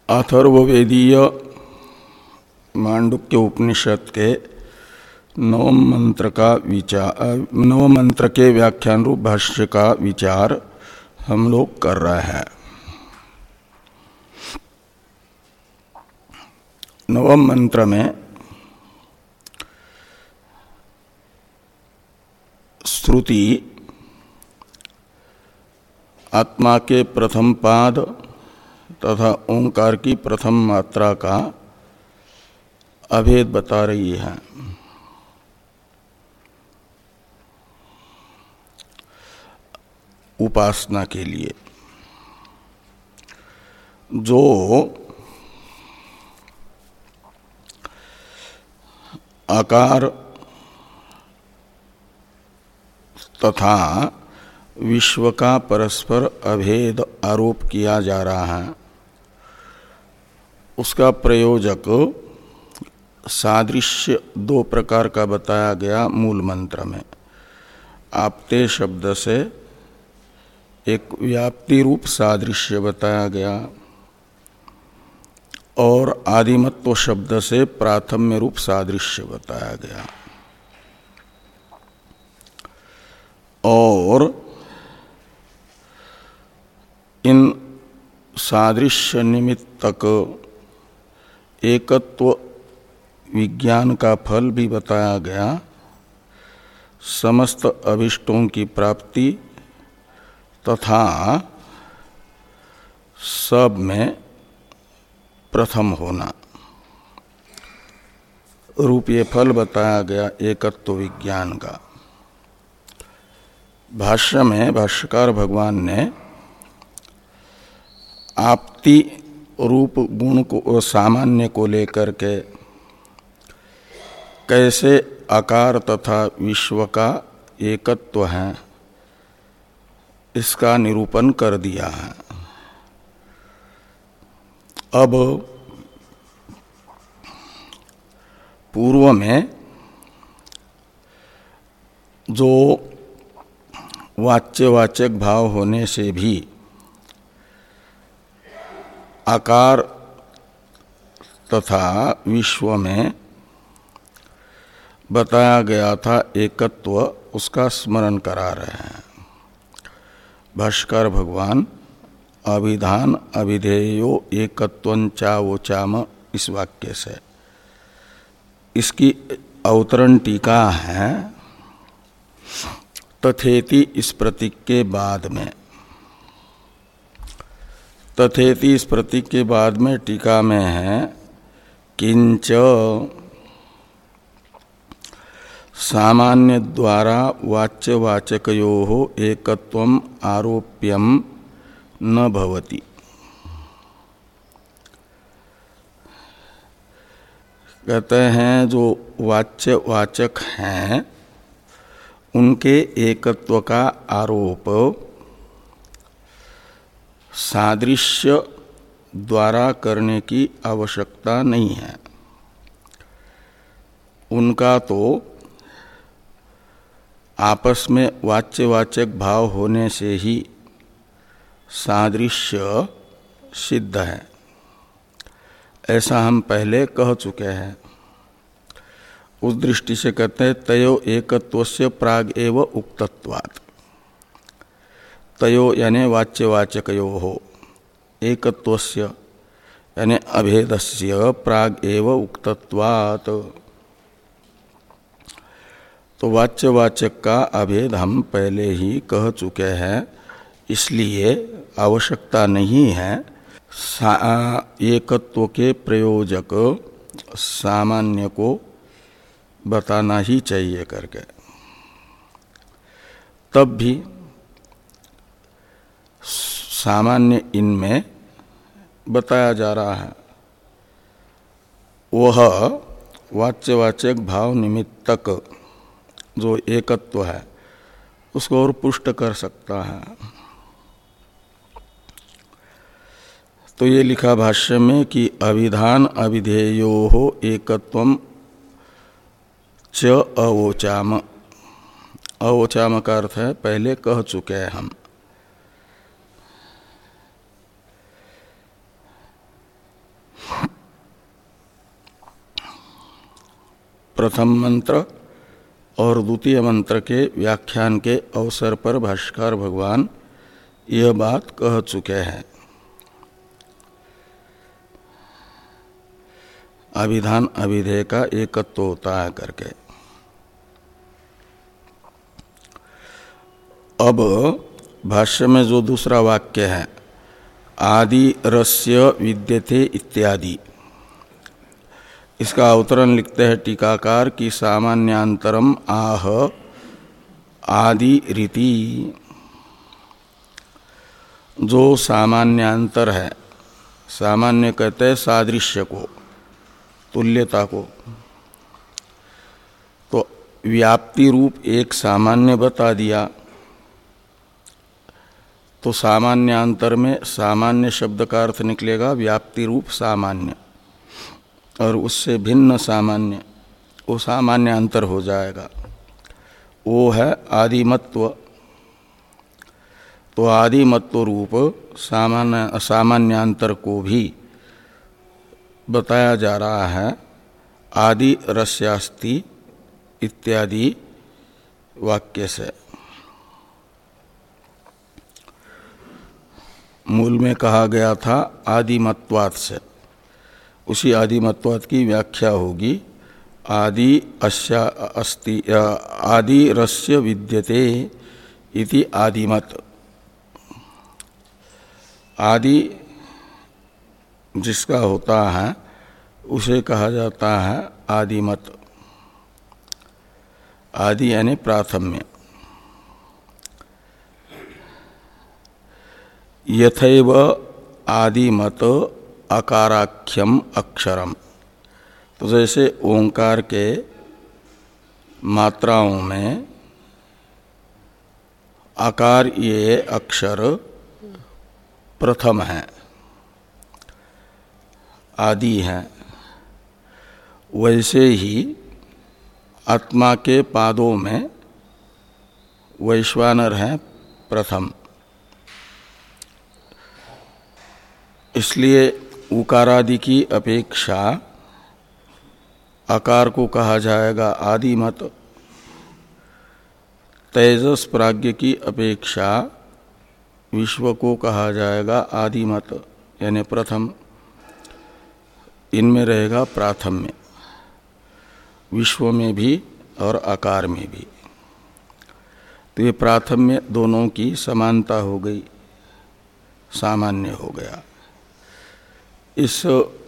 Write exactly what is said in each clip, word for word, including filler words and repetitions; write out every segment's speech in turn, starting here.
अथर्ववेदीय मांडुक्य उपनिषद के नवम मंत्र का विचार नवम मंत्र के व्याख्यान रूप भाष्य का विचार हम लोग कर रहे हैं। नवम मंत्र में श्रुति आत्मा के प्रथम पाद तथा ओंकार की प्रथम मात्रा का अभेद बता रही है। उपासना के लिए जो आकार तथा विश्व का परस्पर अभेद आरोप किया जा रहा है, उसका प्रयोजक सादृश्य दो प्रकार का बताया गया मूल मंत्र में। आपते शब्द से एक व्याप्ति रूप सादृश्य बताया गया और आदिमत्व शब्द से प्राथम्य रूप सादृश्य बताया गया। और इन सादृश्य निमित्तक एकत्व विज्ञान का फल भी बताया गया। समस्त अभिष्टों की प्राप्ति तथा सब में प्रथम होना रूप ये फल बताया गया एकत्व विज्ञान का। भाष्य में भाष्यकार भगवान ने आपति रूप गुण को सामान्य को लेकर के कैसे आकार तथा विश्व का एकत्व है इसका निरूपण कर दिया है। अब पूर्व में जो वाच्यवाचक भाव होने से भी आकार तथा विश्व में बताया गया था एकत्व, उसका स्मरण करा रहे हैं। भाष्यकार भगवान अभिधान अभिधेयो एकत्वंचावोचाम इस वाक्य से, इसकी अवतरण टीका है तथेति इस प्रतीक के बाद में। तथेति इस प्रतीक के बाद में टीका में है किंच सामान्य द्वारा वाच्यवाचकयोः एकत्वम आरोप्यम न भवति। कहते हैं जो वाच्यवाचक हैं उनके एकत्व का आरोप सादृश्य द्वारा करने की आवश्यकता नहीं है। उनका तो आपस में वाच्यवाचक भाव होने से ही सादृश्य सिद्ध है, ऐसा हम पहले कह चुके हैं। उस दृष्टि से कहते हैं तयो एकत्वस्य प्राग एव उक्तत्वात्। तयो यानी वाच्यवाचकयो हो, एकत्वस्य यानी अभेदस्य प्राग एव उक्तत्वात्। तो वाच्यवाचक का अभेद हम पहले ही कह चुके हैं, इसलिए आवश्यकता नहीं है एकत्व के प्रयोजक सामान्य को बताना ही चाहिए करके। तब भी सामान्य इनमें बताया जा रहा है, वह वाच्यवाचक भाव निमित्तक जो एकत्व है उसको और पुष्ट कर सकता है। तो ये लिखा भाष्य में कि अभिधान अभिधेयोः एकत्वम च अवोचाम। अवोचाम का अर्थ है पहले कह चुके हैं हम। प्रथम मंत्र और द्वितीय मंत्र के व्याख्यान के अवसर पर भाष्यकार भगवान यह बात कह चुके हैं। अभिधान अभिधेय का एकत्व होता है करके। अब भाष्य में जो दूसरा वाक्य है आदि रस्य विद्यते इत्यादि, इसका अवतरण लिखते हैं टीकाकार कि सामान्यांतरम आह आदि रीति। जो सामान्यांतर है, सामान्य कहते हैं सादृश्य को, तुल्यता को, तो व्याप्ति रूप एक सामान्य बता दिया, तो सामान्यांतर में सामान्य शब्द का अर्थ निकलेगा व्याप्ति रूप सामान्य, और उससे भिन्न सामान्य, वो सामान्य अंतर हो जाएगा, वो है आदिमत्व। तो आदिमत्व रूप सामान्य सामान्यांतर को भी बताया जा रहा है आदि रस्यास्ति इत्यादि वाक्य से। मूल में कहा गया था आदिमत्वात् से, उसी आदिमत्वात् की व्याख्या होगी आदि अस्या अस्ति आदि रस्य विद्यते इति आदिमत। आदि जिसका होता है उसे कहा जाता है आदिमत। आदि यानी प्राथम्य। यथैव आदिमत अकाराख्यम अक्षरम, तो जैसे ओंकार के मात्राओं में आकार ये अक्षर प्रथम है, आदि है, वैसे ही आत्मा के पादों में वैश्वानर है प्रथम। इसलिए उकारादि की अपेक्षा आकार को कहा जाएगा आदिमत। तेजस प्राज्ञ की अपेक्षा विश्व को कहा जाएगा आदिमत यानी प्रथम। इनमें रहेगा प्राथम्य, विश्व में भी और आकार में भी। तो ये प्राथम्य दोनों की समानता हो गई, सामान्य हो गया। इस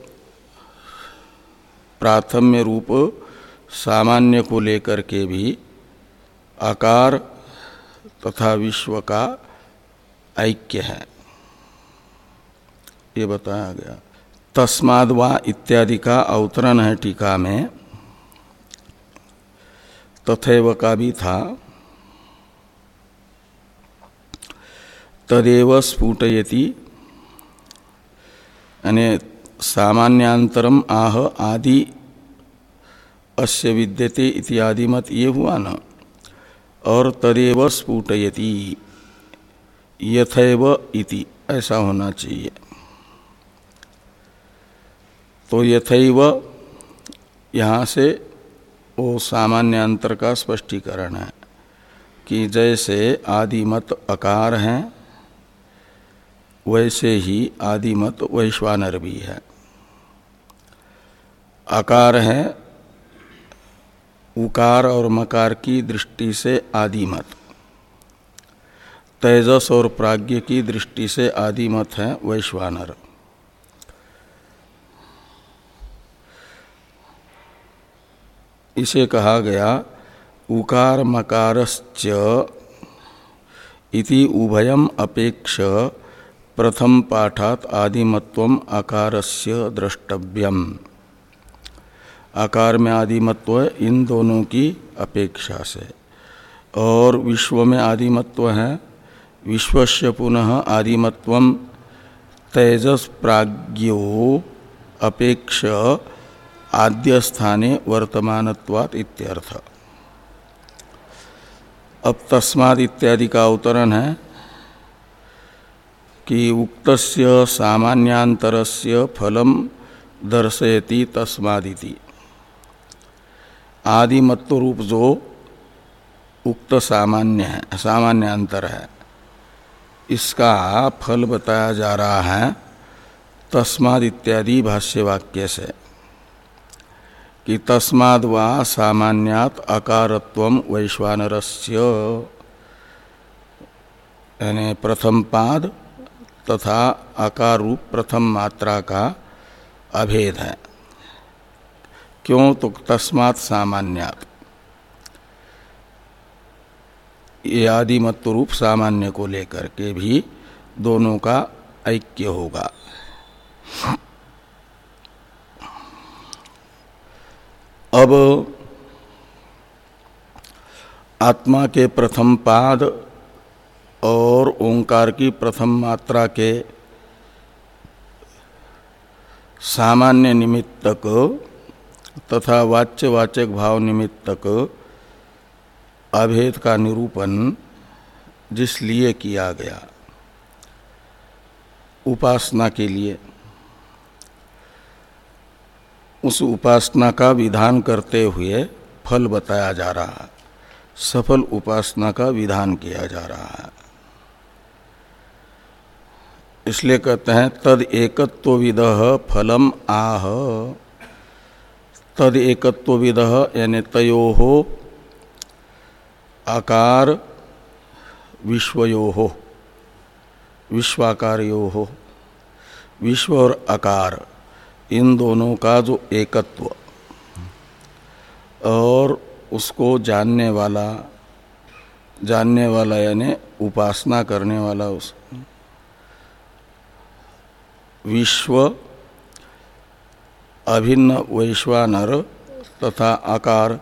प्राथम्य रूप सामान्य को लेकर के भी आकार तथा विश्व का ऐक्य है, ये बताया गया। तस्माद् वा इत्यादि का अवतरण है टीका में, तथैव का भी था। तदेव स्फुटयति यानी सामान्यांतरम आह आदि अस्य विद्यते इत्यादि मत ये हुआ न, और तदेव स्फुटयति यथैव इति ऐसा होना चाहिए। तो यथैव यहाँ से वो सामान्यांतर का स्पष्टीकरण है कि जैसे आदिमत आकार हैं वैसे ही आदिमत वैश्वानर भी है। आकार है उकार और मकार की दृष्टि से आदिमत, तेजस और प्राज्ञ की दृष्टि से आदिमत है वैश्वानर। इसे कहा गया उकार मकारश्च इति उभयम अपेक्ष प्रथम पाठात आदिमत्वम आकारस्य द्रष्टव्यम। आकार में आदिमत्व है इन दोनों की अपेक्षा से, और विश्व में आदिमत्व है। विश्वस्य पुनः आदिमत्वम तेजस प्राज्ञो अपेक्ष आद्य स्थाने वर्तमानत्वात् इत्यर्थ। अब तस्माद् इत्यादि का अवतरण है कि उक्तस्य सामान्यांतरस्य फलम दर्शयति तस्मादिति। आदिमत्व रूप जो उक्त सामान्य है, सामान्य अंतर है, इसका फल बताया जा रहा है तस्माद् इत्यादि भाष्य वाक्य से कि तस्माद् वा सामान्यात् अकारत्वम वैश्वानरस्य, यानी प्रथम पाद तथा आकार रूप प्रथम मात्रा का अभेद है। क्यों? तो तस्मात् सामान्यात्, ये आदिमत्व रूप सामान्य को लेकर के भी दोनों का ऐक्य होगा। अब आत्मा के प्रथम पाद और ओंकार की प्रथम मात्रा के सामान्य निमित्तक तथा वाच्यवाचक भाव निमित्तक अभेद का निरूपण जिस लिए किया गया, उपासना के लिए, उस उपासना का विधान करते हुए फल बताया जा रहा है, सफल उपासना का विधान किया जा रहा है। इसलिए कहते हैं तद एकत्व विदः फलम आह। तद एकत्व विदः यानी तयोः आकार विश्वयोः, विश्वाकारयोः, विश्व और आकार इन दोनों का जो एकत्व और उसको जानने वाला, जानने वाला यानी उपासना करने वाला, उस विश्व अभिन्न वैश्वानर तथा आकार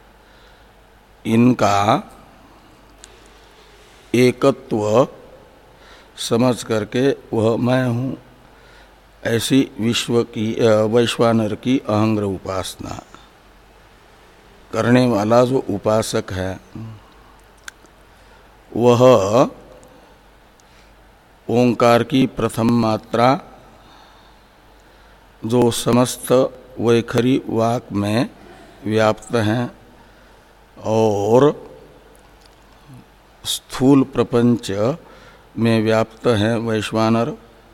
इनका एकत्व समझ करके वह मैं हूँ, ऐसी विश्व की वैश्वानर की अहंग्र उपासना करने वाला जो उपासक है वह ओंकार की प्रथम मात्रा जो समस्त वैखरी वाक में व्याप्त हैं और स्थूल प्रपंच में व्याप्त हैं वैश्वानर,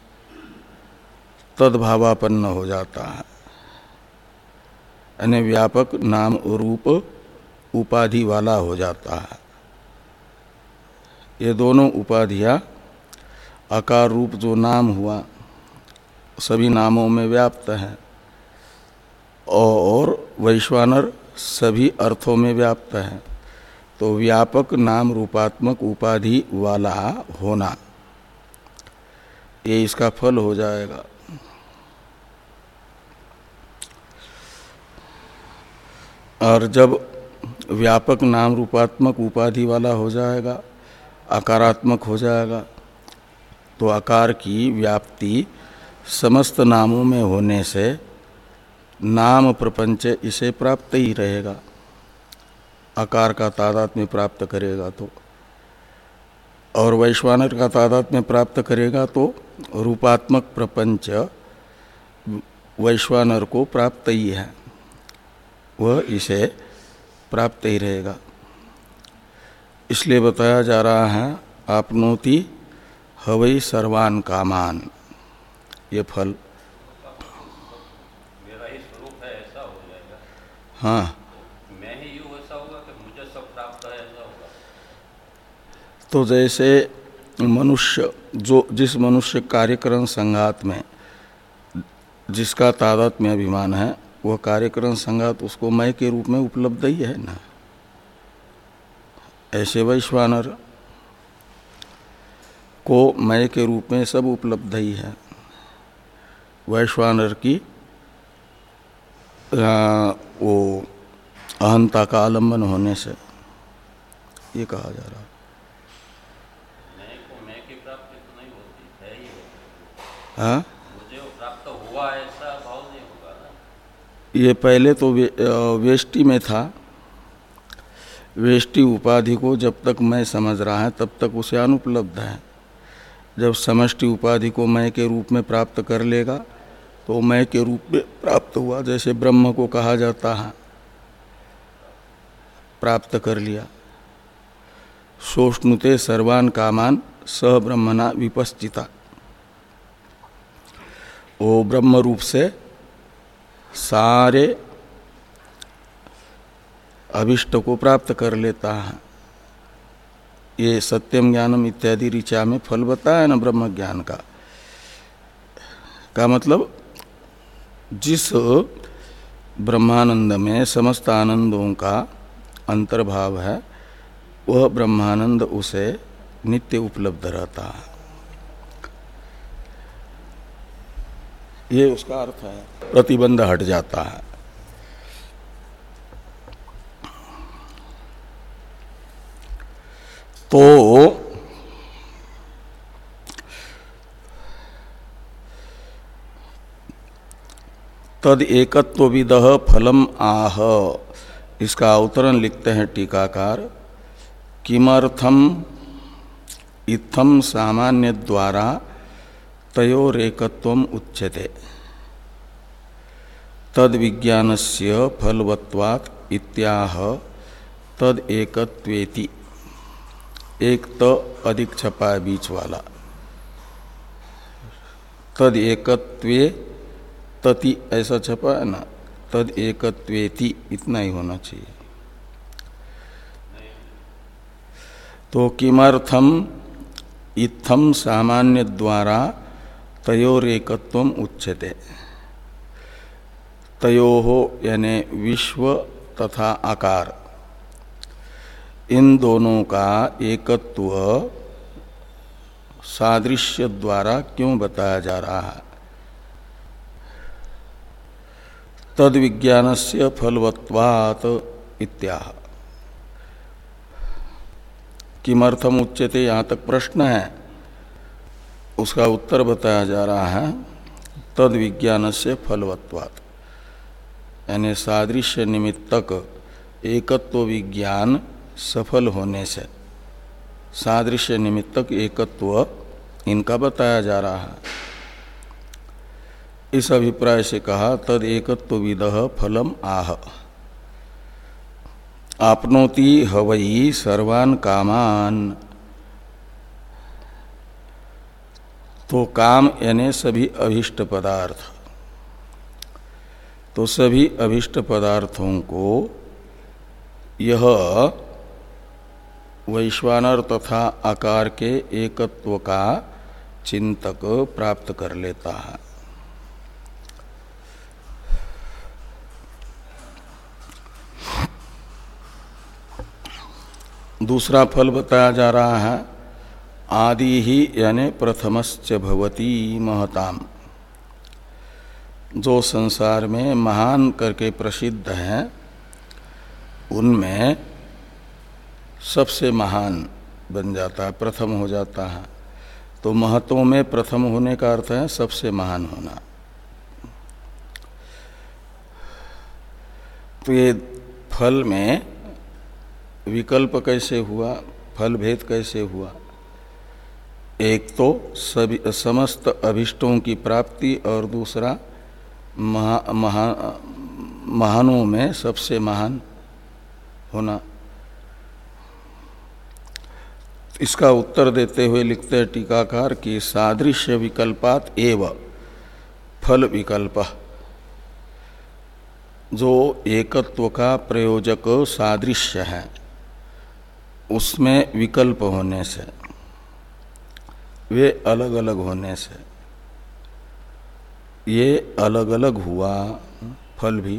तद्भावापन्न हो जाता है, यानी व्यापक नाम रूप उपाधि वाला हो जाता है। ये दोनों उपाधियां आकार रूप जो नाम हुआ सभी नामों में व्याप्त है और वैश्वानर सभी अर्थों में व्याप्त है। तो व्यापक नाम रूपात्मक उपाधि वाला होना ये इसका फल हो जाएगा। और जब व्यापक नाम रूपात्मक उपाधि वाला हो जाएगा, आकारात्मक हो जाएगा, तो आकार की व्याप्ति समस्त नामों में होने से नाम प्रपंच इसे प्राप्त ही रहेगा। आकार का तादात्म्य प्राप्त करेगा तो, और वैश्वानर का तादात्म्य प्राप्त करेगा तो रूपात्मक प्रपंच वैश्वानर को प्राप्त ही है, वह इसे प्राप्त ही रहेगा। इसलिए बताया जा रहा है आपनोति हवै सर्वान कामान, ये फल। मेरा ही स्वरूप है ऐसा हो जाएगा। हाँ, तो मैं ही यूँ ऐसा होगा कि मुझे सब प्राप्त है ऐसा होगा। तो जैसे मनुष्य जो जिस मनुष्य कार्यकरण संघात में जिसका तादात्म्य अभिमान है वह कार्यकरण संघात उसको मैं के रूप में उपलब्ध ही है ना, ऐसे वैश्वानर को मैं के रूप में सब उपलब्ध ही है। वैश्वानर की आ, वो अहंता का आलम्बन होने से ये कहा जा रहा है। मैं को मैं की प्राप्ति तो नहीं होती है ही होती। हाँ, मुझे वो प्राप्त हुआ ऐसा भाव नहीं होगा ना। ये पहले तो वे, वेष्टि में था। वेष्टि उपाधि को जब तक मैं समझ रहा है तब तक उसे अनुपलब्ध है। जब समष्टि उपाधि को मैं के रूप में प्राप्त कर लेगा तो मैं के रूप में प्राप्त हुआ। जैसे ब्रह्म को कहा जाता है प्राप्त कर लिया। सोष्णुते सर्वान कामान स ब्रह्मणा विपश्चिता, वो ब्रह्म रूप से सारे अभिष्ट को प्राप्त कर लेता है। ये सत्यम ज्ञानम इत्यादि ऋचा में फल बताया ना ब्रह्म ज्ञान का का मतलब जिस ब्रह्मानंद में समस्त आनंदों का अंतर्भाव है वह ब्रह्मानंद उसे नित्य उपलब्ध रहता है। ये उसका अर्थ है, प्रतिबंध हट जाता है। तो तद एकत्वविदः फलम आह, इसका अवतरण लिखते हैं टीकाकार, किमर्थम इत्थम सामान्य द्वारा तयोरेकत्वम उच्यते तद विज्ञानस्य फलवत्वात् इत्याह तद एकत्वेति। एक तो अधिक छपा है बीच वाला, तद एकत्वे तति ऐसा छपा है ना, तद एकत्वेति इतना ही होना चाहिए। तो किमर्थम इत्थम सामान्य द्वारा तयोरेकत्वम उच्यते, तयोहो यानी विश्व तथा आकार, इन दोनों का एकत्व सादृश्य द्वारा क्यों बताया जा रहा है। तद विज्ञानस्य फलवत्वात् इत्याह। किमर्थम उच्यते, यहाँ तक प्रश्न है, उसका उत्तर बताया जा रहा है तद विज्ञानस्य फलवत्वात्, यानी सादृश्य निमित्तक एकत्व विज्ञान सफल होने से सादृश्य निमित्तक एकत्व इनका बताया जा रहा है। इस अभिप्राय से कहा तद एकत्व विदः फलम आह। आपनोति हवई सर्वान कामान, तो काम यानी सभी अभिष्ट पदार्थ, तो सभी अभिष्ट पदार्थों को यह वैश्वानर तथा आकार के एकत्व का चिंतक प्राप्त कर लेता है। दूसरा फल बताया जा रहा है, आदि ही यानी प्रथमश्च भवति महताम, जो संसार में महान करके प्रसिद्ध हैं उनमें सबसे महान बन जाता है, प्रथम हो जाता है। तो महत्वों में प्रथम होने का अर्थ है सबसे महान होना। तो ये फल में विकल्प कैसे हुआ, फल भेद कैसे हुआ। एक तो सभी समस्त अभिष्टों की प्राप्ति और दूसरा महा, महा, महानों में सबसे महान होना। इसका उत्तर देते हुए लिखते हैं टीकाकार कि सादृश्य विकल्पात एव फल विकल्प, जो एकत्व का प्रयोजक सादृश्य है उसमें विकल्प होने से, वे अलग अलग होने से ये अलग अलग हुआ फल भी।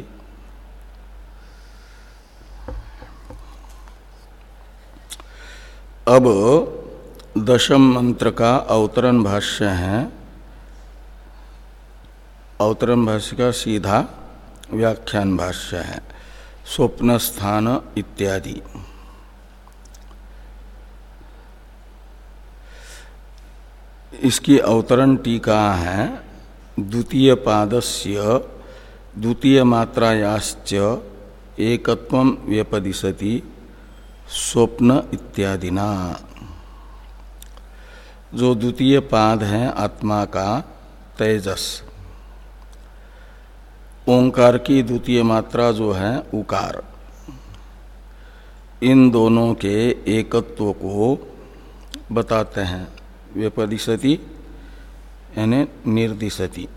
अब दशम मंत्र का अवतरण भाष्य है, अवतरण भाष्य का सीधा व्याख्यान भाष्य है, स्वप्न स्थान इत्यादि। इसकी अवतरण टीका है, द्वितीय पादस्य द्वितीय मात्रायाश्च एकत्वं व्यपदिशति स्वप्न इत्यादिना। जो द्वितीय पाद है आत्मा का तेजस, ओंकार की द्वितीय मात्रा जो है उकार, इन दोनों के एकत्व को बताते हैं। व्यपदिशति यानी निर्दिशति।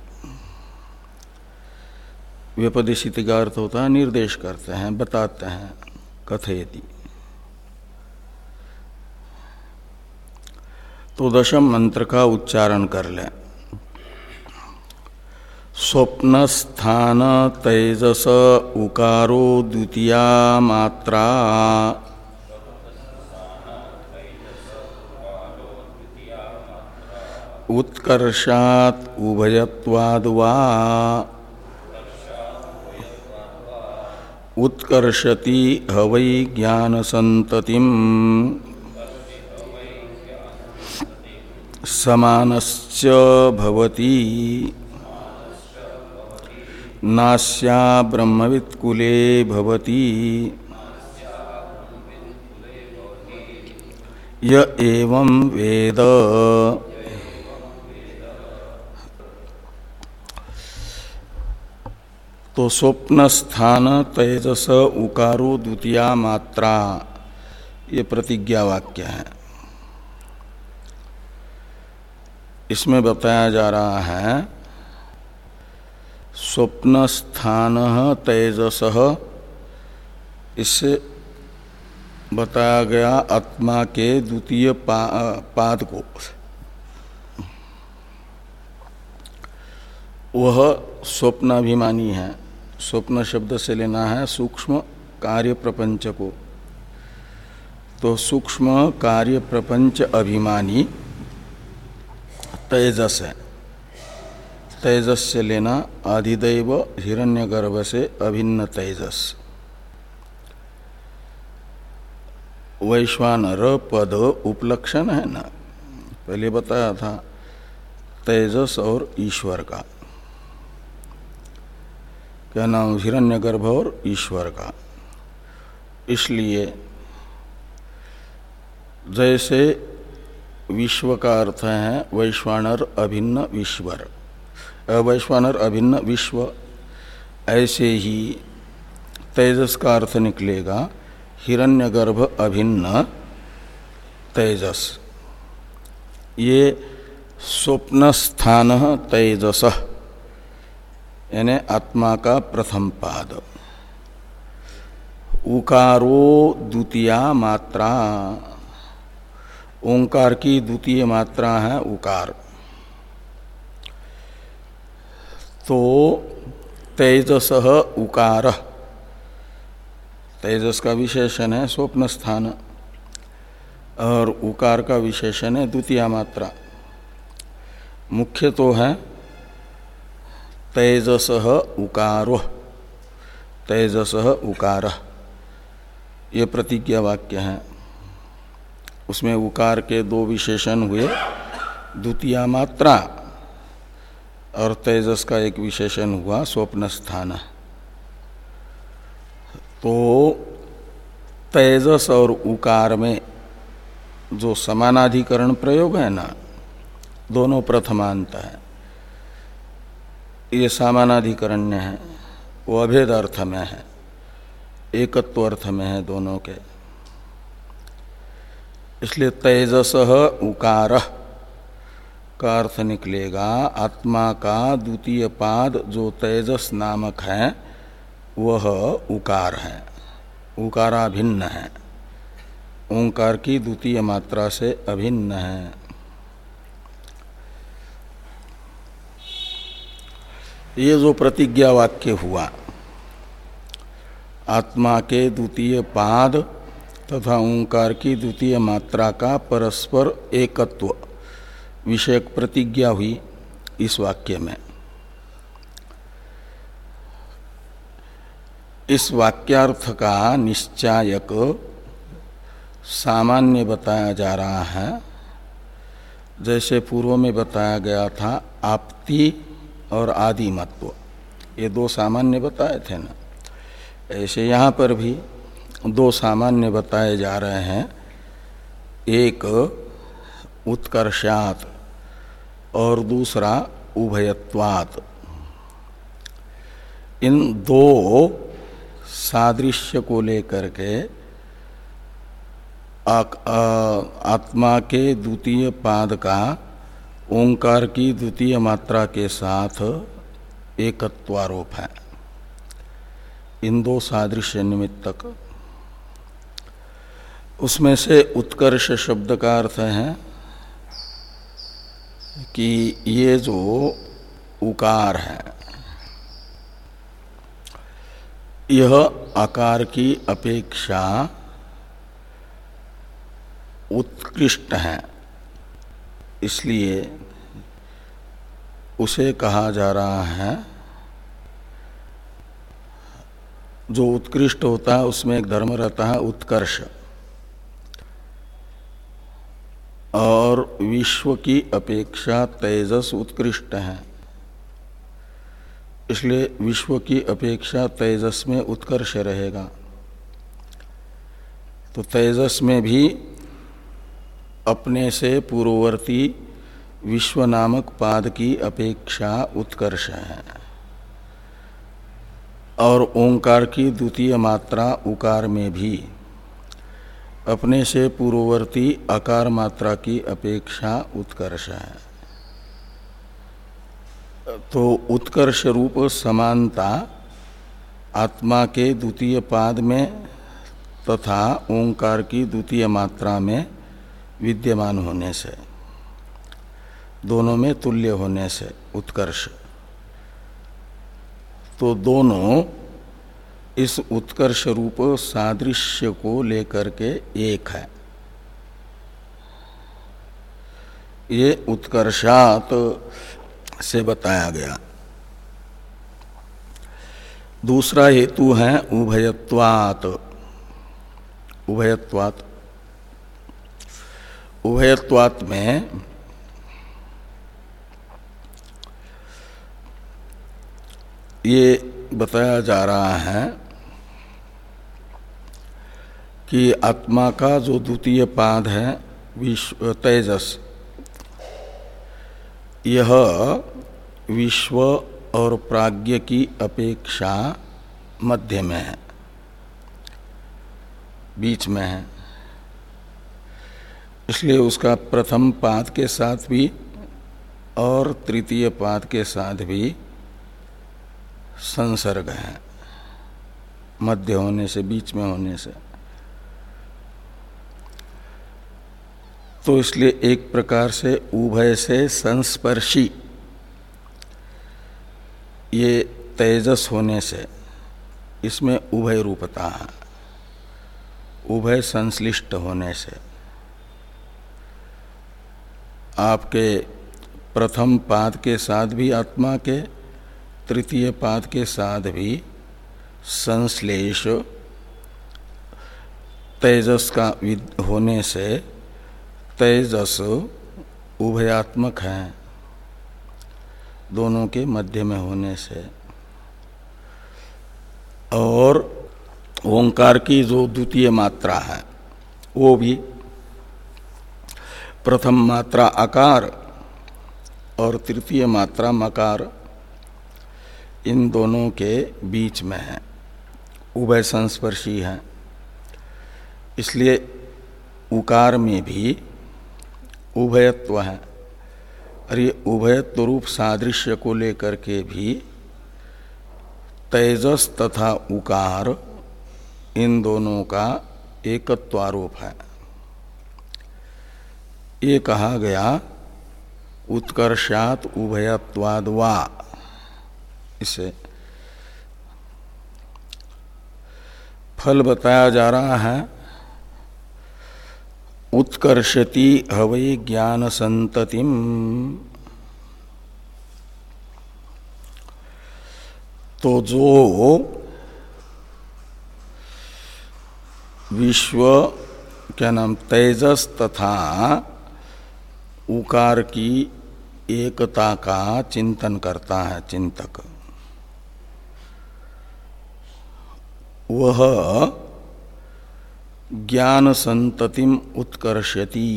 व्यपदिशति का अर्थ होता है निर्देश करते हैं, बताते हैं, कथयति। तो दशम मंत्र का उच्चारण कर लें। स्वप्न स्थान तेजस उकारो द्वितीया मात्रा उत्कर्षात् उभयत्वाद् वा उत्कर्षति हवै ज्ञान संततिम् समानश्च भवति नास्या ब्रह्मवित्कुले भवति य एवं वेद। तो स्वप्न स्थान तेजस उकारो द्वितीया मात्रा, ये प्रतिज्ञा वाक्य है। इसमें बताया जा रहा है स्वप्न स्थान तेजस, इससे बताया गया आत्मा के द्वितीय पा, पाद को। वह स्वप्नाभिमानी है। स्वप्न शब्द से लेना है सूक्ष्म कार्य प्रपंच को। तो सूक्ष्म कार्य प्रपंच अभिमानी तेजस है। तेजस से लेना आदिदैव हिरण्यगर्भ से अभिन्न तेजस। वैश्वानर पद उपलक्षण है ना, पहले बताया था तेजस और ईश्वर का, क्या नाम, हिरण्यगर्भ और ईश्वर का। इसलिए जैसे विश्व का अर्थ है वैश्वानर अभिन्न विश्वर, वैश्वानर अभिन्न विश्व, ऐसे ही तेजस का अर्थ निकलेगा हिरण्यगर्भ अभिन्न तेजस। ये स्वप्न स्थान तेजस यानी आत्मा का प्रथम पाद। उकारो द्वितीया मात्रा, ओंकार की द्वितीय मात्रा है उकार। तो तेजस उकार, तेजस का विशेषण है स्वप्न स्थान और उकार का विशेषण है द्वितीय मात्रा। मुख्य तो है तेजस उकारो, तेजस उकार, ये प्रतिज्ञा वाक्य है। उसमें उकार के दो विशेषण हुए, द्वितीय मात्रा और तेजस का एक विशेषण हुआ स्वप्न स्थान। तो तेजस और उकार में जो समानाधिकरण प्रयोग है ना, दोनों प्रथमांत है, ये समानाधिकरण्य है, वो अभेद अर्थ में है, एकत्व अर्थ में है दोनों के। इसलिए तेजस उकार का अर्थ निकलेगा आत्मा का द्वितीय पाद जो तेजस नामक है वह उकार है, उकारा भिन्न है, ओंकार की द्वितीय मात्रा से अभिन्न है। ये जो प्रतिज्ञा वाक्य हुआ, आत्मा के द्वितीय पाद तथा ओंकार की द्वितीय मात्रा का परस्पर एकत्व विषयक प्रतिज्ञा हुई इस वाक्य में। इस वाक्यार्थ का निश्चायक सामान्य बताया जा रहा है। जैसे पूर्व में बताया गया था आपत्ति और आदिमत्व, ये दो सामान्य बताए थे ना, ऐसे यहाँ पर भी दो सामान्य बताए जा रहे हैं। एक उत्कर्षात् और दूसरा उभयत्वात्। इन दो सादृश्य को लेकर के आत्मा के द्वितीय पाद का ओंकार की द्वितीय मात्रा के साथ एकत्वारोप है। इन दो सादृश्य निमित्तक, उसमें से उत्कर्ष शब्द का अर्थ है कि ये जो उकार है यह आकार की अपेक्षा उत्कृष्ट है, इसलिए उसे कहा जा रहा है। जो उत्कृष्ट होता है उसमें एक धर्म रहता है उत्कर्ष, और विश्व की अपेक्षा तेजस उत्कृष्ट है, इसलिए विश्व की अपेक्षा तेजस में उत्कर्ष रहेगा। तो तेजस में भी अपने से पूर्ववर्ती विश्व नामक पाद की अपेक्षा उत्कर्ष है, और ओंकार की द्वितीय मात्रा उकार में भी अपने से पूर्ववर्ती अकार मात्रा की अपेक्षा उत्कर्ष है। तो उत्कर्ष रूप समानता आत्मा के द्वितीय पाद में तथा ओंकार की द्वितीय मात्रा में विद्यमान होने से, दोनों में तुल्य होने से उत्कर्ष, तो दोनों इस उत्कर्ष रूप सादृश्य को लेकर के एक है। ये उत्कर्षात से बताया गया। दूसरा हेतु है उभयत्वात्। उभयत्वात् उभयत्वात् में ये बताया जा रहा है कि आत्मा का जो द्वितीय पाद है विश्व तेजस, यह विश्व और प्राज्ञ की अपेक्षा मध्य में है, बीच में है, इसलिए उसका प्रथम पाद के साथ भी और तृतीय पाद के साथ भी संसर्ग है, मध्य होने से, बीच में होने से। तो इसलिए एक प्रकार से उभय से संस्पर्शी ये तेजस होने से इसमें उभय रूपता है, उभय संश्लिष्ट होने से। आपके प्रथम पाद के साथ भी आत्मा के, तृतीय पाद के साथ भी संश्लेष तेजस का होने से तेजस उभयात्मक है, दोनों के मध्य में होने से। और ओंकार की जो द्वितीय मात्रा है वो भी प्रथम मात्रा आकार और तृतीय मात्रा मकार, इन दोनों के बीच में है, उभय संस्पर्शी है। इसलिए उकार में भी उभयत्व है, और ये उभयत्व रूप सादृश्य को लेकर के भी तेजस तथा उकार इन दोनों का एकत्वारोप है। ये कहा गया उत्कर्षात् उभयत्वाद् वा। इसे फल बताया जा रहा है, उत्कर्षति हवै ज्ञान संततिम। तो जो विश्व क्या नाम तेजस तथा उकार की एकता का चिंतन करता है चिंतक, वह ज्ञान संततिम उत्कर्षति।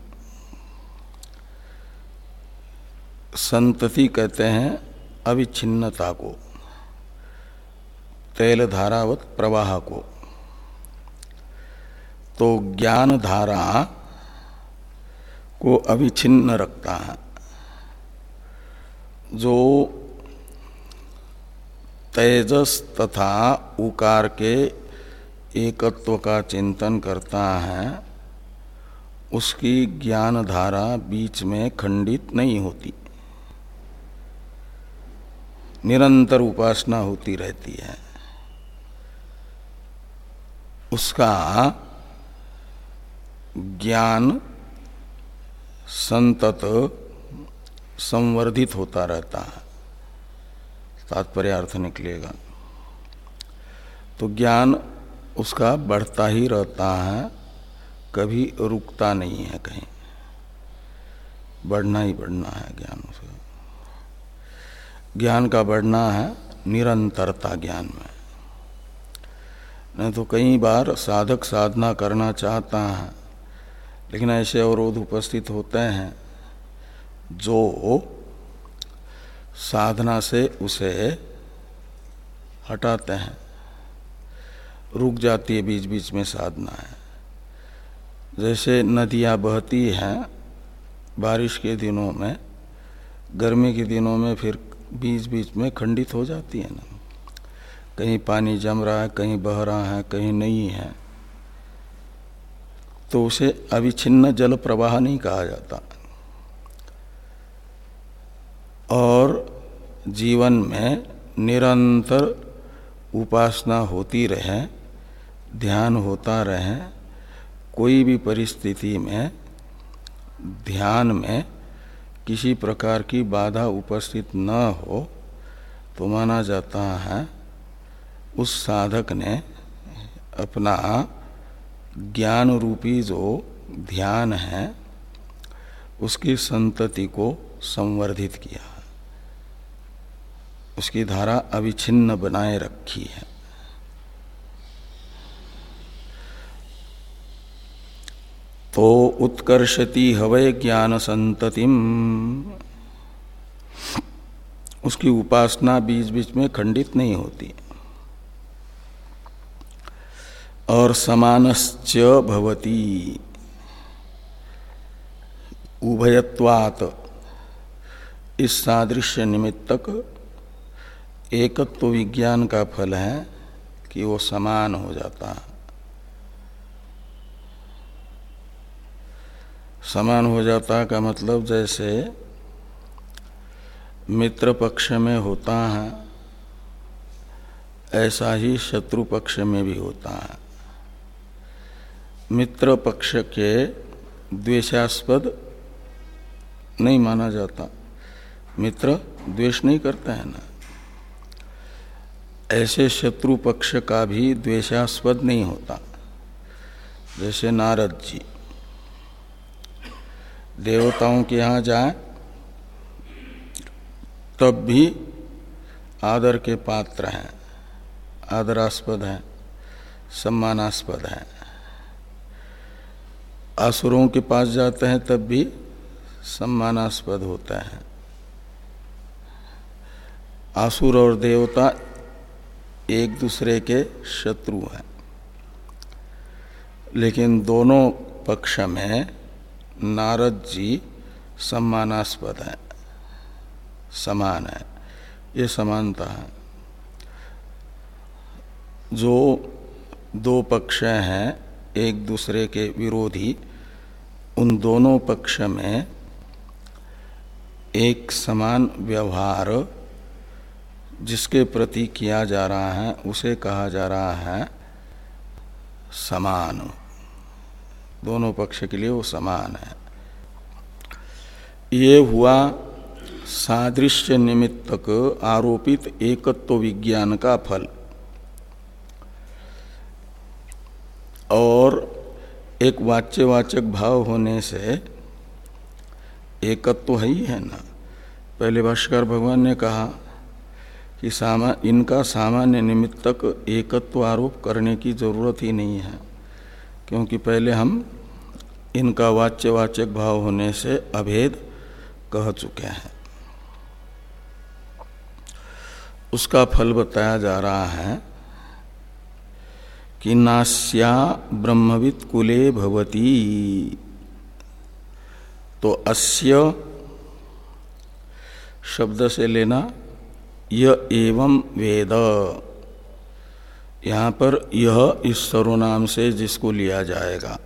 संतति कहते हैं अविच्छिन्नता को, तेल धारावत प्रवाह को। तो ज्ञान धारा को अविच्छिन्न रखता है। जो तेजस तथा उकार के एकत्व का चिंतन करता है उसकी ज्ञान धारा बीच में खंडित नहीं होती, निरंतर उपासना होती रहती है। उसका ज्ञान संतत संवर्धित होता रहता है, तात्पर्य अर्थ निकलेगा। तो ज्ञान उसका बढ़ता ही रहता है, कभी रुकता नहीं है, कहीं बढ़ना ही बढ़ना है ज्ञान उसका। ज्ञान का बढ़ना है निरंतरता ज्ञान में। नहीं तो कई बार साधक साधना करना चाहता है लेकिन ऐसे अवरोध उपस्थित होते हैं जो साधना से उसे हटाते हैं, रुक जाती है बीच बीच में साधना है। जैसे नदियाँ बहती हैं बारिश के दिनों में, गर्मी के दिनों में फिर बीच बीच में खंडित हो जाती है ना, कहीं पानी जम रहा है, कहीं बह रहा है, कहीं नहीं है, तो उसे अविच्छिन्न जल प्रवाह नहीं कहा जाता। और जीवन में निरंतर उपासना होती रहे, ध्यान होता रहे, कोई भी परिस्थिति में ध्यान में किसी प्रकार की बाधा उपस्थित न हो तो माना जाता है उस साधक ने अपना ज्ञान रूपी जो ध्यान है उसकी संतति को संवर्धित किया, उसकी धारा अविच्छिन्न बनाए रखी है। तो उत्कर्षति हवै ज्ञान संततिम, उसकी उपासना बीच बीच में खंडित नहीं होती। और समानश्च भवति, उभयत्वात्, इस सादृश्य निमित्तक एकत्व विज्ञान का फल है कि वो समान हो जाता है। समान हो जाता का मतलब जैसे मित्र पक्ष में होता है ऐसा ही शत्रु पक्ष में भी होता है। मित्र पक्ष के द्वेषास्पद नहीं माना जाता, मित्र द्वेष नहीं करता है ना, ऐसे शत्रु पक्ष का भी द्वेषास्पद नहीं होता। जैसे नारद जी देवताओं के यहाँ जाए तब भी आदर के पात्र हैं, आदरास्पद हैं, सम्मानास्पद हैं। असुरों के पास जाते हैं तब भी सम्मानास्पद होता है। असुर और देवता एक दूसरे के शत्रु हैं, लेकिन दोनों पक्ष में नारद जी सम्मानास्पद है, समान है, ये समानता है। जो दो पक्ष हैं एक दूसरे के विरोधी, उन दोनों पक्ष में एक समान व्यवहार जिसके प्रति किया जा रहा है उसे कहा जा रहा है समान। दोनों पक्ष के लिए वो समान है। ये हुआ सादृश्य निमित्तक आरोपित एकत्व विज्ञान का फल। और एक वाच्यवाचक भाव होने से एकत्व है ही है ना। पहले भाष्यकार भगवान ने कहा कि सामा इनका सामान्य निमित्तक एकत्व आरोप करने की जरूरत ही नहीं है, क्योंकि पहले हम इनका वाच्यवाचक भाव होने से अभेद कह चुके हैं। उसका फल बताया जा रहा है कि नास्या ब्रह्मवित् कुले भवति, तो अस्य शब्द से लेना यह एवं वेद, यहाँ पर यह इस सर्वनाम से जिसको लिया जाएगा,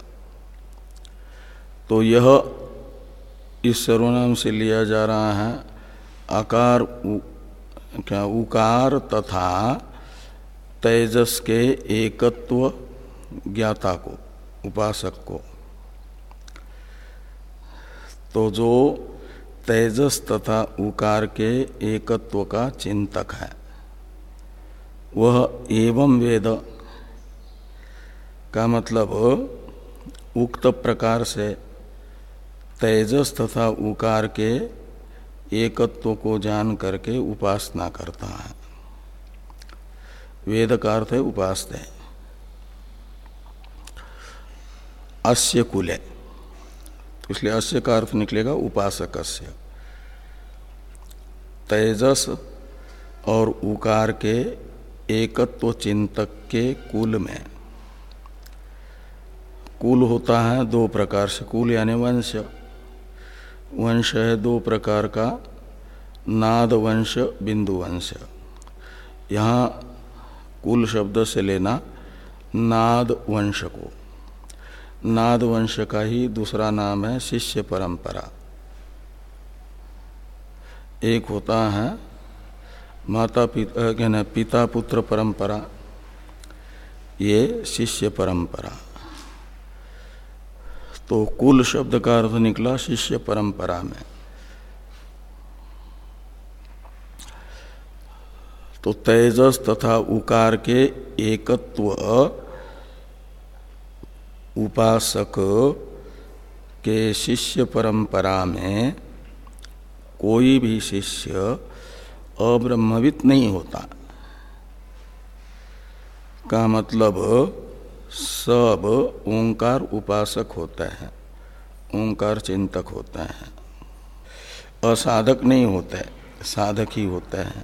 तो यह इस सर्वनाम से लिया जा रहा है आकार उ, क्या उकार तथा तेजस के एकत्व ज्ञाता को, उपासक को। तो जो तेजस तथा उकार के एकत्व का चिंतक है वह एवं वेद का मतलब उक्त प्रकार से तेजस तथा उकार के एकत्व को जान करके उपासना करता है। वेद का अर्थ है उपास्य। अस्य कुले, तो इसलिए अस्य का अर्थ निकलेगा उपासकस्य। तेजस और उकार के एकत्व चिंतक के कुल में, कुल होता है दो प्रकार से, कुल यानी वंश। वंश है दो प्रकार का, नाद वंश, बिंदु वंश। यहाँ कुल शब्द से लेना नाद वंश को। नाद वंश का ही दूसरा नाम है शिष्य परंपरा। एक होता है माता पिता कहना पिता पुत्र परंपरा, ये शिष्य परंपरा। तो कुल शब्द का अर्थ निकला शिष्य परंपरा में। तो तेजस तथा उकार के एकत्व उपासक के शिष्य परंपरा में कोई भी शिष्य अब्रह्मवित् नहीं होता। का मतलब सब ओंकार उपासक होते हैं, ओंकार चिंतक होते हैं, असाधक नहीं होते, साधक ही होते हैं।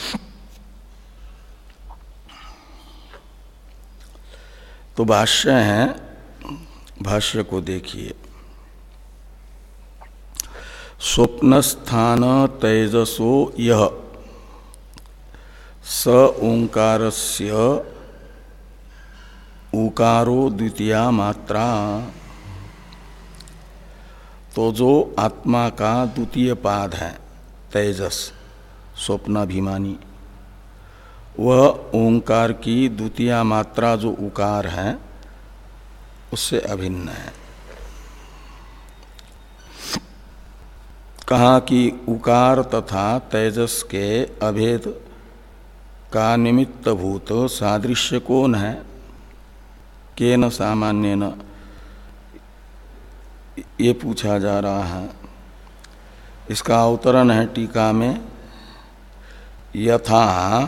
तो भाष्य है, भाष्य को देखिए। स्वप्नस्थान तेजसो यह स ओंकारस्य उकारो द्वितीया मात्रा। तो जो आत्मा का द्वितीय पाद है तेजस स्वप्नाभिमानी, वह ओंकार की द्वितीय मात्रा जो उकार है उससे अभिन्न है। कहा कि उकार तथा तेजस के अभेद का निमित्त भूत सादृश्य कौन है? केन सामान्येन, ये पूछा जा रहा है। इसका अवतरण है टीका में, यथा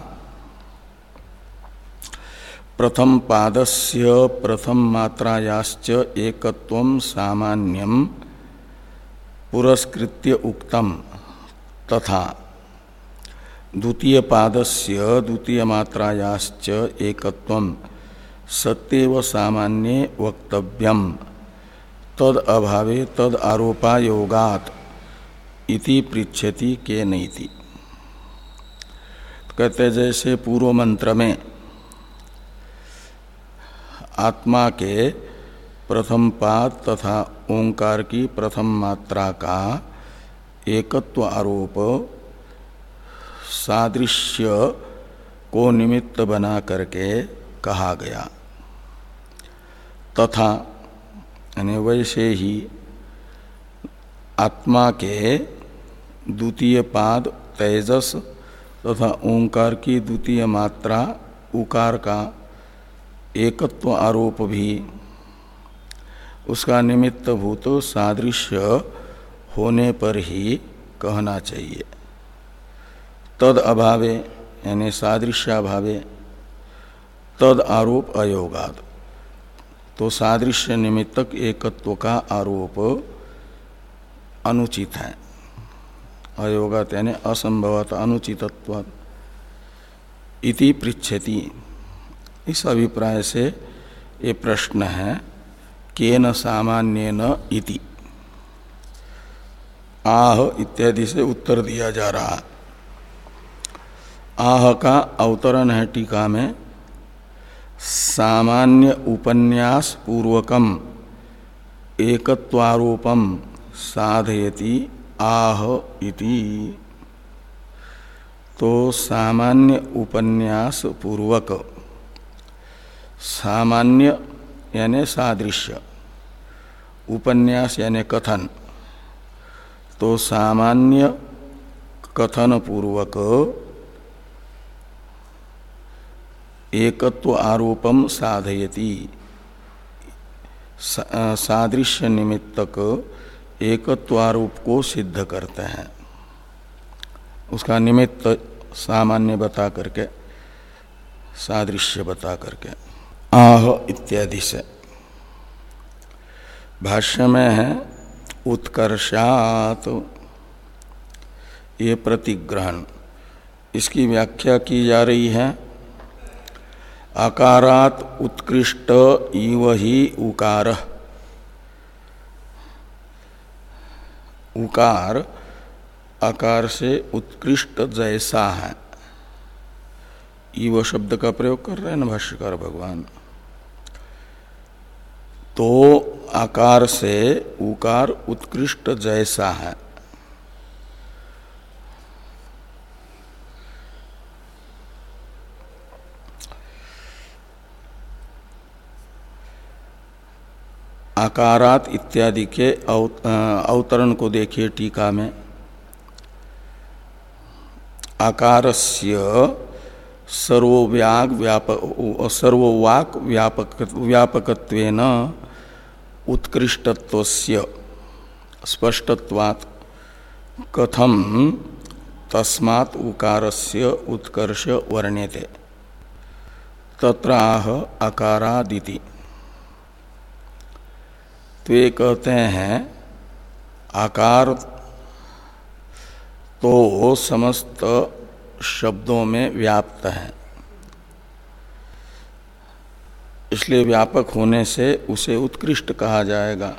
प्रथम पादस्य प्रथम मात्रायाश्च एकत्वं सामान्यम पुरस्कृत्य उक्तम तथा द्वितीय पादस्य द्वितीय मात्रायाश्च एकत्वं सत्येव सामान्ये वक्तव्यम तद अभावे तद आरोपायोगात इति पृच्छति के नैति। कहते जैसे पूर्व मंत्र में आत्मा के प्रथम पाद तथा ओंकार की प्रथम मात्रा का एकत्व आरोप सादृश्य को निमित्त बना करके कहा गया, तथा यानी वैसे ही आत्मा के द्वितीय पाद तेजस तथा ओंकार की द्वितीय मात्रा उकार का एकत्व आरोप भी उसका निमित्त भूत सादृश्य होने पर ही कहना चाहिए। तद अभावे यानी सादृश्याभावे तद आरोप अयोगाद, तो सादृश्य निमित्तक एकत्व का आरोप अनुचित है। अयोगात यानी असंभवत अनुचितत्व इति पृच्छति, इस अभिप्राय से ये प्रश्न है केन सामान्येन इति। आह इत्यादि से उत्तर दिया जा रहा है। आह का अवतरण है टीका में, सामान्य उपन्यास पूर्वकम एकत्वारोपम साधयति आह इति। तो सामान्य उपन्यास पूर्वक, सामान्य यानी सादृश्य, उपन्यास यानी कथन, तो सामान्य कथन पूर्वक एकत्व आरोपम साधयति, सादृश्य निमित्तक एकत्वारोप को सिद्ध करते हैं। उसका निमित्त सामान्य बता करके, सादृश्य बता करके, आह इत्यादि से। भाष्य में है उत्कर्षात्, ये प्रतिग्रहण, इसकी व्याख्या की जा रही है आकारात उत्कृष्ट इव ही उकार। उकार आकार से उत्कृष्ट जैसा है, इव शब्द का प्रयोग कर रहे हैं ना भाष्यकार भगवान। तो आकार से उकार उत्कृष्ट जैसा है। आकारात इत्यादि के अवतरण को देखिए टीका में। आकारस्य सर्वव्याग व्यापक सर्ववाक व्यापक व्यापकत्वेन उत्कृष्टत्वस्य स्पष्टत्वात् कथम तस्मात् उकारस्य उत्कर्ष वर्ण्यते तत्र आह आकारादिति। तो ये कहते हैं आकार तो समस्त शब्दों में व्याप्त है, इसलिए व्यापक होने से उसे उत्कृष्ट कहा जाएगा।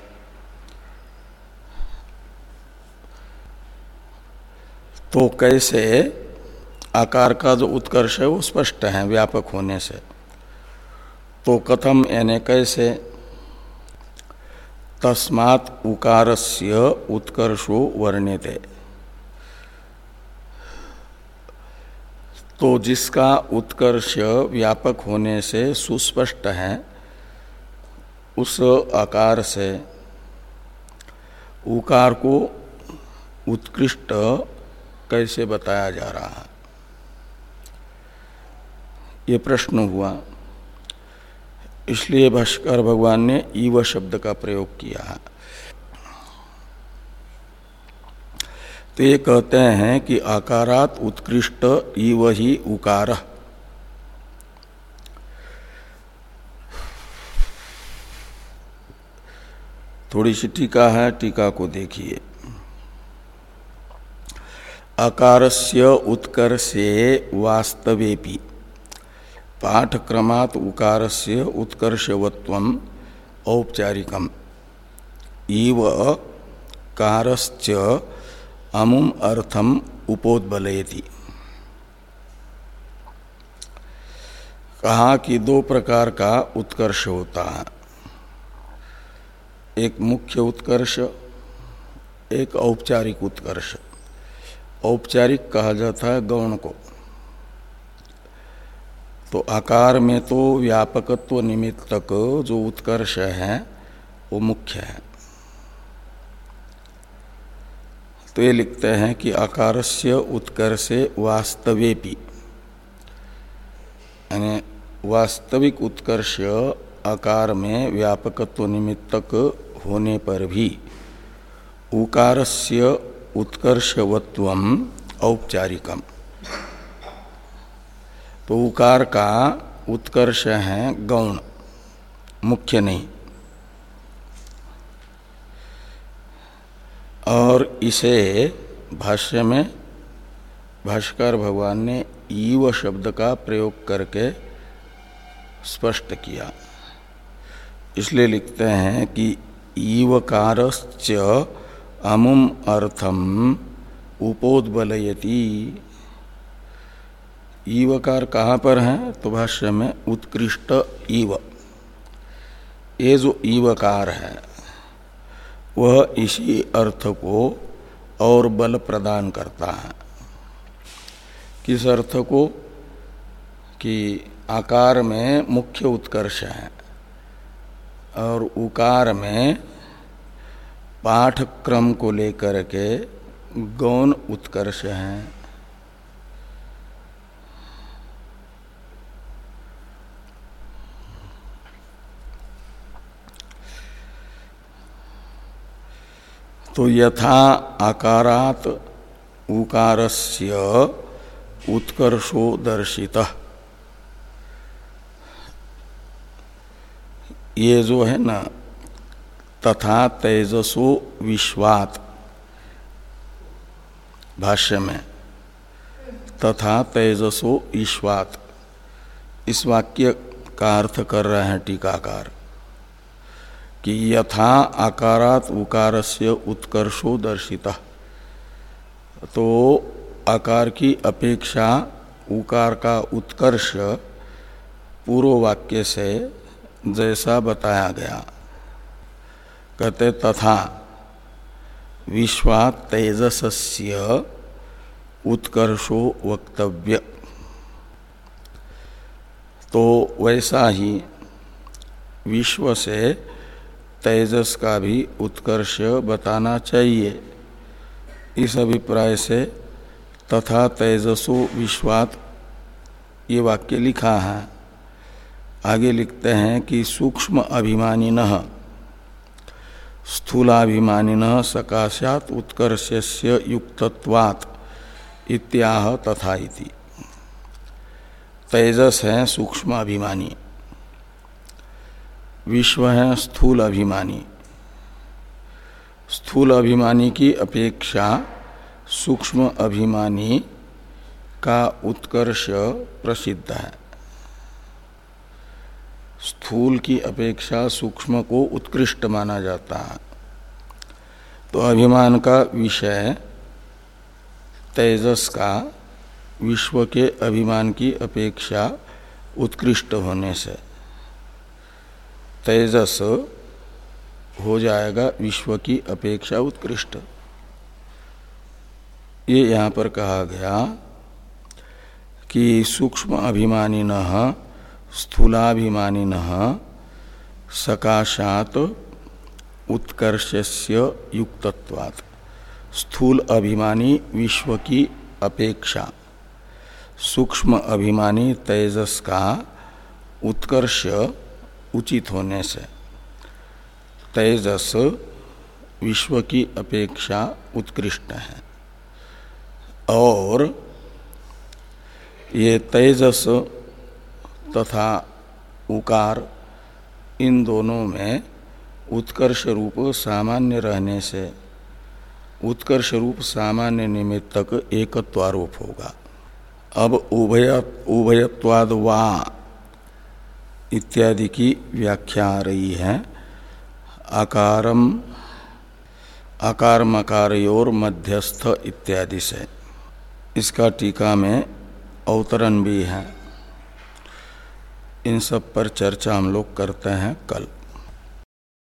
तो कैसे आकार का जो उत्कर्ष है वो स्पष्ट है व्यापक होने से। तो कथम यानी कैसे, तस्मात् उकारस्य उत्कर्षो वर्ण्यते। तो जिसका उत्कर्ष व्यापक होने से सुस्पष्ट है, उस आकार से उकार को उत्कृष्ट कैसे बताया जा रहा है, ये प्रश्न हुआ। इसलिए भाष्कर भगवान ने ईव शब्द का प्रयोग किया है। तो ये कहते हैं कि आकारात उत्कृष्ट इव ही उकार। थोड़ी सी टीका है, टीका को देखिए। आकारस्य उत्कर्षे वास्तवेपि पाठक्रमात् उकारस्य उत्कर्षवत्वम् औपचारिकम् इव कारश्च अमुम अर्थम उपोद्बलयति। कहा कि दो प्रकार का उत्कर्ष होता है, एक मुख्य उत्कर्ष, एक औपचारिक उत्कर्ष। औपचारिक कहा जाता है गौण को। तो आकार में तो व्यापकत्व निमित्तक जो उत्कर्ष है वो मुख्य है। तो ये लिखते हैं कि आकारस्य उत्कर्षे वास्तवेपि, यानी वास्तविक उत्कर्ष आकार में व्यापकत्व निमित्तक होने पर भी उकारस्य उत्कर्षवत्वम् औपचारिकम्। तो उकार का उत्कर्ष है गौण, मुख्य नहीं। और इसे भाष्य में भाष्यकार भगवान ने ईव शब्द का प्रयोग करके स्पष्ट किया। इसलिए लिखते हैं कि ईवकारश्च अमुम अर्थम उपोद्बलयति। ईवकार कहाँ पर है? तो भाष्य में उत्कृष्ट ईव, ये जो ईवकार है वह इसी अर्थ को और बल प्रदान करता है। किस अर्थ को? कि आकार में मुख्य उत्कर्ष है और उकार में पाठक्रम को लेकर के गौण उत्कर्ष है। तो यथा आकारात उकारस्य उत्कर्षो दर्शितः, ये जो है ना तथा तेजसो विश्वात, भाष्य में तथा तेजसो ईश्वात, इस वाक्य का अर्थ कर रहे हैं टीकाकार कि यथा आकारात उकारस्य उत्कर्षो दर्शितः, तो आकार की अपेक्षा उकार का उत्कर्ष पूर्व वाक्य से जैसा बताया गया। कहते तथा विश्वात् तेजसस्य उत्कर्षो वक्तव्य, तो वैसा ही विश्व से तेजस का भी उत्कर्ष बताना चाहिए। इस अभिप्राय से तथा तेजसो विश्वात् ये वाक्य लिखा है। आगे लिखते हैं कि सूक्ष्म अभिमानिनः स्थूलाभिमानिनः सकाशात् उत्कर्षस्य युक्तत्वात् इत्याह तथा इति। तेजस है सूक्ष्म अभिमानी, विश्व है स्थूल अभिमानी। स्थूल अभिमानी की अपेक्षा सूक्ष्म अभिमानी का उत्कर्ष प्रसिद्ध है। स्थूल की अपेक्षा सूक्ष्म को उत्कृष्ट माना जाता है। तो अभिमान का विषय तेजस का विश्व के अभिमान की अपेक्षा उत्कृष्ट होने से तेजस हो जाएगा विश्व की अपेक्षा उत्कृष्ट। ये यहाँ पर कहा गया कि सूक्ष्म अभिमानिनः स्थूलाभिमानिनः सकाशात् उत्कर्षस्य युक्तत्वात्, स्थूल अभिमानी विश्व की अपेक्षा सूक्ष्म अभिमानी तेजस का उत्कर्ष उचित होने से तेजस विश्व की अपेक्षा उत्कृष्ट है। और ये तेजस तथा उकार इन दोनों में उत्कर्ष रूप सामान्य रहने से उत्कर्ष रूप सामान्य निमित्तक एकत्वारोप होगा। अब उभय उभयत्वाद वा इत्यादि की व्याख्या आ रही है आकारम आकार मकारयोर मध्यस्थ इत्यादि से। इसका टीका में अवतरण भी है। इन सब पर चर्चा हम लोग करते हैं कल।